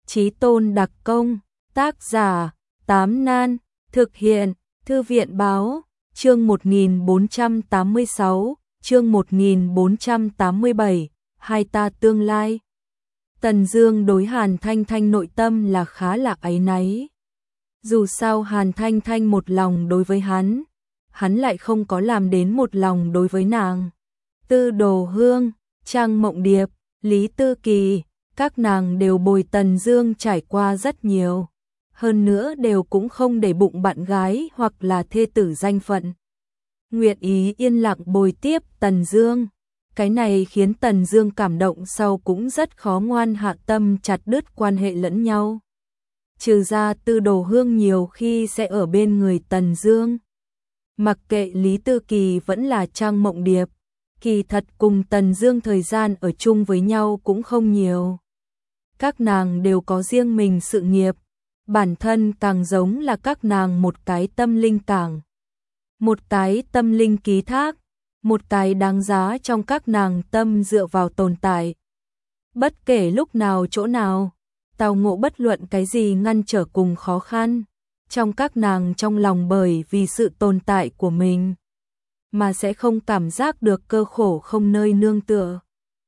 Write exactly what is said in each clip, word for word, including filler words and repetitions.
Chí Tôn đặc công, tác giả, Tám Nan, thực hiện, Thư viện báo, chương một nghìn bốn trăm tám mươi sáu, chương một nghìn bốn trăm tám mươi bảy, hai ta tương lai. Tần Dương đối Hàn Thanh Thanh nội tâm là khá là áy náy. Dù sao Hàn Thanh Thanh một lòng đối với hắn, hắn lại không có làm đến một lòng đối với nàng. Tư Đồ Hương, Trang Mộng Điệp, Lý Tư Kỳ, các nàng đều bồi Tần Dương trải qua rất nhiều. Hơn nữa đều cũng không để bụng bạn gái hoặc là thê tử danh phận. Nguyện ý yên lặng bồi tiếp Tần Dương. Cái này khiến Tần Dương cảm động, sau cũng rất khó ngoan hạ tâm chặt đứt quan hệ lẫn nhau. Trừ ra Tư Đồ Hương nhiều khi sẽ ở bên người Tần Dương. Mặc kệ Lý Tư Kỳ vẫn là Trang Mộng Điệp, kỳ thật cùng Tần Dương thời gian ở chung với nhau cũng không nhiều. Các nàng đều có riêng mình sự nghiệp, bản thân càng giống là các nàng một cái tâm linh cảng, một cái tâm linh ký thác, một cái đáng giá trong các nàng tâm dựa vào tồn tại. Bất kể lúc nào chỗ nào, tao ngộ bất luận cái gì ngăn trở cùng khó khăn, trong các nàng trong lòng bởi vì sự tồn tại của mình, mà sẽ không cảm giác được cơ khổ không nơi nương tựa.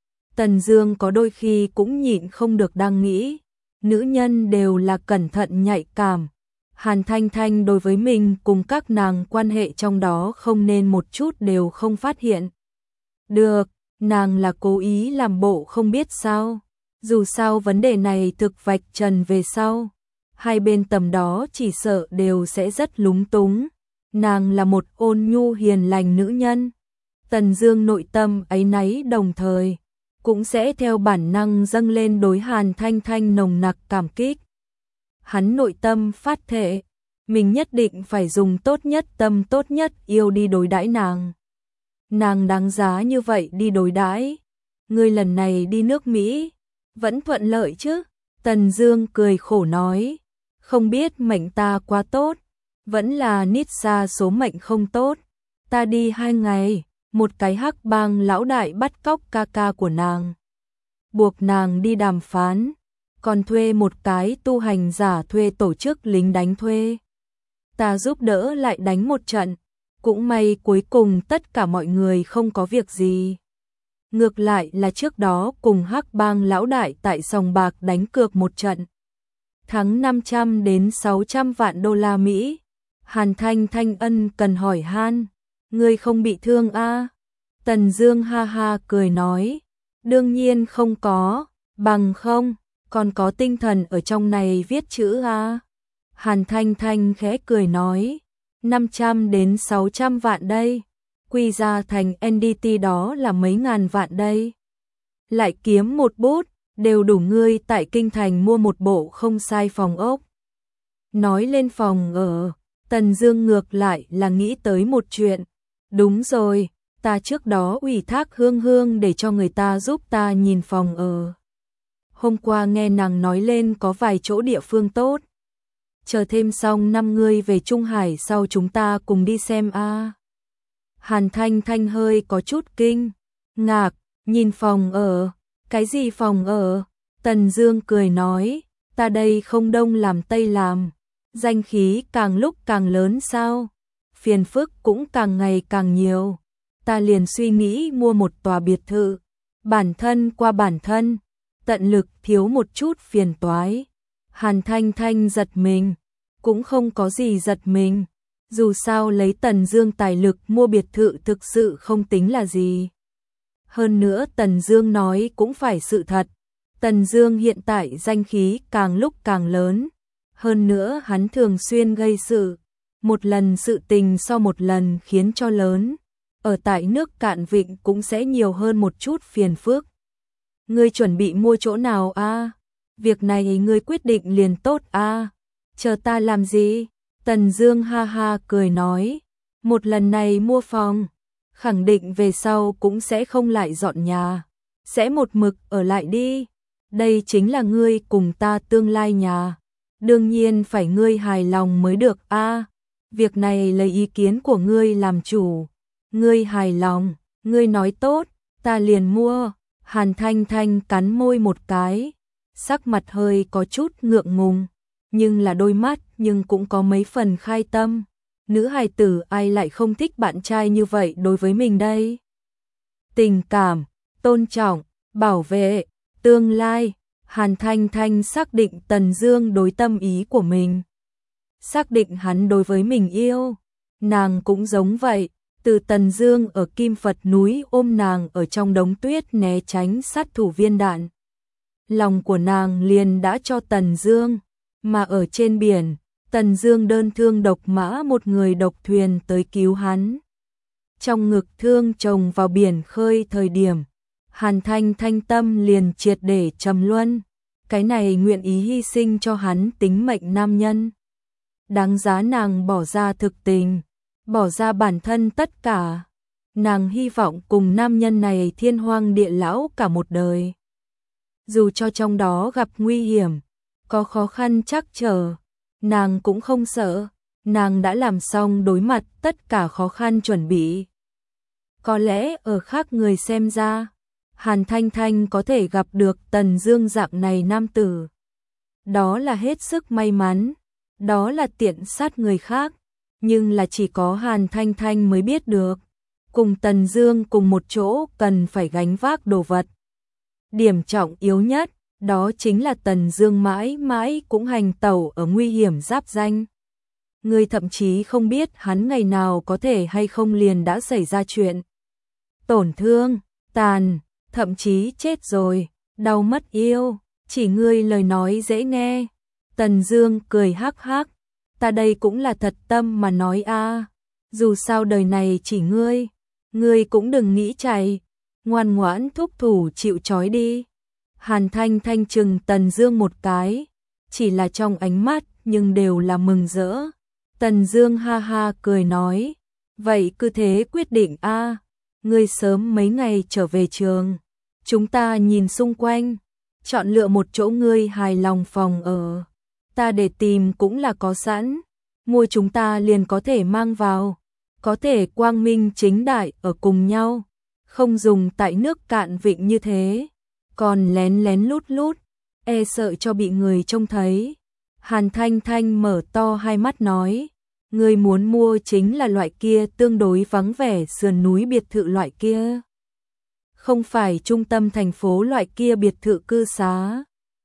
Tần Dương có đôi khi cũng nhịn không được đang nghĩ, nữ nhân đều là cẩn thận nhạy cảm. Hàn Thanh Thanh đối với mình cùng các nàng quan hệ trong đó không nên một chút đều không phát hiện. Được, nàng là cố ý làm bộ không biết sao. Dù sao vấn đề này thực vạch trần về sau, hai bên tầm đó chỉ sợ đều sẽ rất lúng túng. Nàng là một ôn nhu hiền lành nữ nhân. Tần Dương nội tâm áy náy đồng thời cũng sẽ theo bản năng dâng lên đối Hàn Thanh Thanh nồng nặc cảm kích. Hắn nội tâm phát thệ, mình nhất định phải dùng tốt nhất tâm tốt nhất yêu đi đối đãi nàng. Nàng đáng giá như vậy đi đối đãi. Ngươi lần này đi nước Mỹ, vẫn thuận lợi chứ? Tần Dương cười khổ nói, không biết mệnh ta quá tốt, vẫn là nít xa số mệnh không tốt. Ta đi hai ngày, một cái hắc bang lão đại bắt cóc ca ca của nàng, buộc nàng đi đàm phán, còn thuê một cái tu hành giả thuê tổ chức lính đánh thuê. Ta giúp đỡ lại đánh một trận, cũng may cuối cùng tất cả mọi người không có việc gì. Ngược lại là trước đó cùng hắc bang lão đại tại sòng bạc đánh cược một trận, thắng năm trăm đến sáu trăm vạn đô la Mỹ. Hàn Thanh Thanh ân cần hỏi han, ngươi không bị thương a? À? Tần Dương ha ha cười nói, đương nhiên không có, bằng không còn có tinh thần ở trong này viết chữ a. À? Hàn Thanh Thanh khẽ cười nói, năm trăm đến sáu trăm vạn đây, quy ra thành en đê tê đó là mấy ngàn vạn đây. Lại kiếm một bút, đều đủ ngươi tại kinh thành mua một bộ không sai phòng ốc. Nói lên phòng ở, Tần Dương ngược lại là nghĩ tới một chuyện. Đúng rồi, ta trước đó ủy thác Hương Hương để cho người ta giúp ta nhìn phòng ở. Hôm qua nghe nàng nói lên có vài chỗ địa phương tốt. Chờ thêm xong năm ngươi về Trung Hải sau chúng ta cùng đi xem a. À. Hàn Thanh Thanh hơi có chút kinh ngạc, nhìn phòng ở, cái gì phòng ở? Tần Dương cười nói, ta đây không đông làm tây làm, danh khí càng lúc càng lớn sao? Phiền phức cũng càng ngày càng nhiều. Ta liền suy nghĩ mua một tòa biệt thự, bản thân qua bản thân, tận lực thiếu một chút phiền toái. Hàn Thanh Thanh giật mình, cũng không có gì giật mình. Dù sao lấy Tần Dương tài lực mua biệt thự thực sự không tính là gì. Hơn nữa Tần Dương nói cũng phải sự thật. Tần Dương hiện tại danh khí càng lúc càng lớn. Hơn nữa hắn thường xuyên gây sự. Một lần sự tình sau một lần khiến cho lớn. Ở tại nước Cạn Vịnh cũng sẽ nhiều hơn một chút phiền phức. Ngươi chuẩn bị mua chỗ nào a? À? Việc này ngươi quyết định liền tốt a. À? Chờ ta làm gì? Tần Dương ha ha cười nói, một lần này mua phòng, khẳng định về sau cũng sẽ không lại dọn nhà, sẽ một mực ở lại đi. Đây chính là ngươi cùng ta tương lai nhà, đương nhiên phải ngươi hài lòng mới được a. À, việc này lấy ý kiến của ngươi làm chủ, ngươi hài lòng, ngươi nói tốt, ta liền mua. Hàn Thanh Thanh cắn môi một cái, sắc mặt hơi có chút ngượng ngùng, nhưng là đôi mắt nhưng cũng có mấy phần khai tâm. Nữ hài tử ai lại không thích bạn trai như vậy đối với mình đây? Tình cảm, tôn trọng, bảo vệ, tương lai, Hàn Thanh Thanh xác định Tần Dương đối tâm ý của mình. Xác định hắn đối với mình yêu, nàng cũng giống vậy, từ Tần Dương ở Kim Phật núi ôm nàng ở trong đống tuyết né tránh sát thủ viên đạn. Lòng của nàng liền đã cho Tần Dương, mà ở trên biển, Tần Dương đơn thương độc mã một người độc thuyền tới cứu hắn. Trong ngực thương chồng vào biển khơi thời điểm, Hàn Thanh Thanh tâm liền triệt để trầm luân, cái này nguyện ý hy sinh cho hắn tính mệnh nam nhân. Đáng giá nàng bỏ ra thực tình, bỏ ra bản thân tất cả. Nàng hy vọng cùng nam nhân này thiên hoang địa lão cả một đời. Dù cho trong đó gặp nguy hiểm, có khó khăn trắc trở, nàng cũng không sợ, nàng đã làm xong đối mặt tất cả khó khăn chuẩn bị. Có lẽ ở khác người xem ra, Hàn Thanh Thanh có thể gặp được Tần Dương dạng này nam tử. Đó là hết sức may mắn, đó là tiện sát người khác, nhưng là chỉ có Hàn Thanh Thanh mới biết được. Cùng Tần Dương cùng một chỗ cần phải gánh vác đồ vật. Điểm trọng yếu nhất, đó chính là Tần Dương mãi mãi cũng hành tẩu ở nguy hiểm giáp danh. Người thậm chí không biết hắn ngày nào có thể hay không liền đã xảy ra chuyện. Tổn thương, tàn, thậm chí chết rồi, đau mất yêu, chỉ ngươi lời nói dễ nghe. Tần Dương cười hắc hắc, ta đây cũng là thật tâm mà nói a, dù sao đời này chỉ ngươi, ngươi cũng đừng nghĩ chạy, ngoan ngoãn thúc thủ chịu trói đi. Hàn Thanh Thanh chừng Tần Dương một cái, chỉ là trong ánh mắt nhưng đều là mừng rỡ. Tần Dương ha ha cười nói, vậy cứ thế quyết định a, ngươi sớm mấy ngày trở về trường, chúng ta nhìn xung quanh, chọn lựa một chỗ ngươi hài lòng phòng ở. Ta để tìm cũng là có sẵn, mua chúng ta liền có thể mang vào, có thể quang minh chính đại ở cùng nhau, không dùng tại nước cạn vịnh như thế, còn lén lén lút lút, e sợ cho bị người trông thấy. Hàn Thanh Thanh mở to hai mắt nói, người muốn mua chính là loại kia tương đối vắng vẻ sườn núi biệt thự loại kia, không phải trung tâm thành phố loại kia biệt thự cư xá.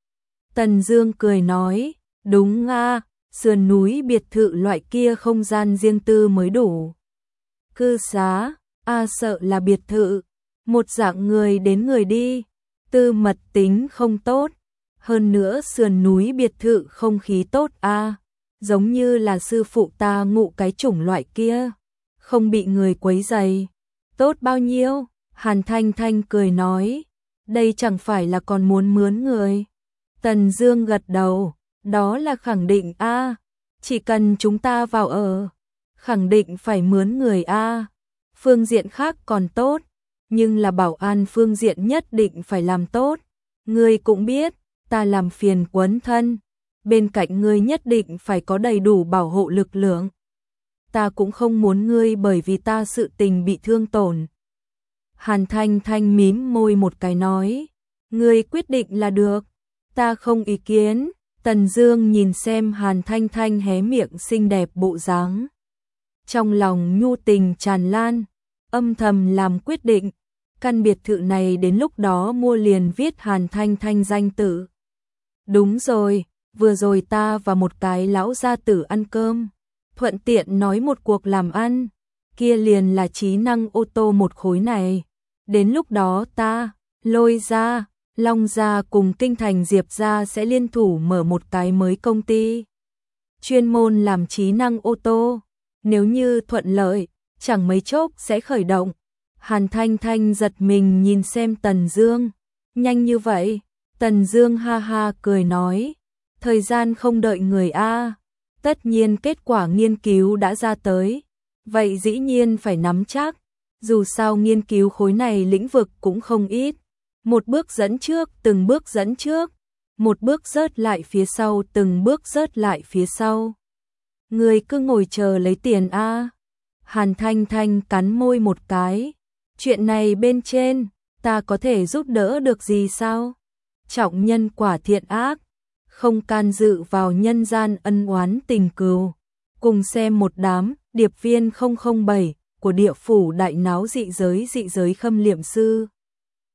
Tần Dương cười nói, đúng a, sườn núi biệt thự loại kia không gian riêng tư mới đủ. Cư xá, a sợ là biệt thự, một dạng người đến người đi, tư mật tính không tốt, hơn nữa sườn núi biệt thự không khí tốt a, giống như là sư phụ ta ngụ cái chủng loại kia, không bị người quấy rầy. Tốt bao nhiêu? Hàn Thanh Thanh cười nói, đây chẳng phải là còn muốn mướn người. Tần Dương gật đầu, đó là khẳng định a, chỉ cần chúng ta vào ở, khẳng định phải mướn người a. Phương diện khác còn tốt, nhưng là bảo an phương diện nhất định phải làm tốt. Ngươi cũng biết, ta làm phiền quấn thân, bên cạnh ngươi nhất định phải có đầy đủ bảo hộ lực lượng. Ta cũng không muốn ngươi bởi vì ta sự tình bị thương tổn. Hàn Thanh Thanh mím môi một cái nói, ngươi quyết định là được, ta không ý kiến. Tần Dương nhìn xem Hàn Thanh Thanh hé miệng xinh đẹp bộ dáng, trong lòng nhu tình tràn lan, âm thầm làm quyết định, căn biệt thự này đến lúc đó mua liền viết Hàn Thanh Thanh danh tự. Đúng rồi, vừa rồi ta và một cái lão gia tử ăn cơm, thuận tiện nói một cuộc làm ăn, kia liền là trí năng ô tô một khối này. Đến lúc đó ta, Lôi gia, Long gia cùng Kinh Thành Diệp gia sẽ liên thủ mở một cái mới công ty, chuyên môn làm trí năng ô tô. Nếu như thuận lợi, chẳng mấy chốc sẽ khởi động. Hàn Thanh Thanh giật mình nhìn xem Tần Dương, nhanh như vậy? Tần Dương ha ha cười nói, thời gian không đợi người a, tất nhiên kết quả nghiên cứu đã ra tới, vậy dĩ nhiên phải nắm chắc, dù sao nghiên cứu khối này lĩnh vực cũng không ít, một bước dẫn trước, từng bước dẫn trước, một bước rớt lại phía sau, từng bước rớt lại phía sau. Người cứ ngồi chờ lấy tiền a. Hàn Thanh Thanh cắn môi một cái, chuyện này bên trên, ta có thể giúp đỡ được gì sao? trọng nhân quả thiện ác, không can dự vào nhân gian ân oán tình cừu. Cùng xem một đám điệp viên không không bảy của địa phủ đại náo dị giới dị giới khâm liệm sư.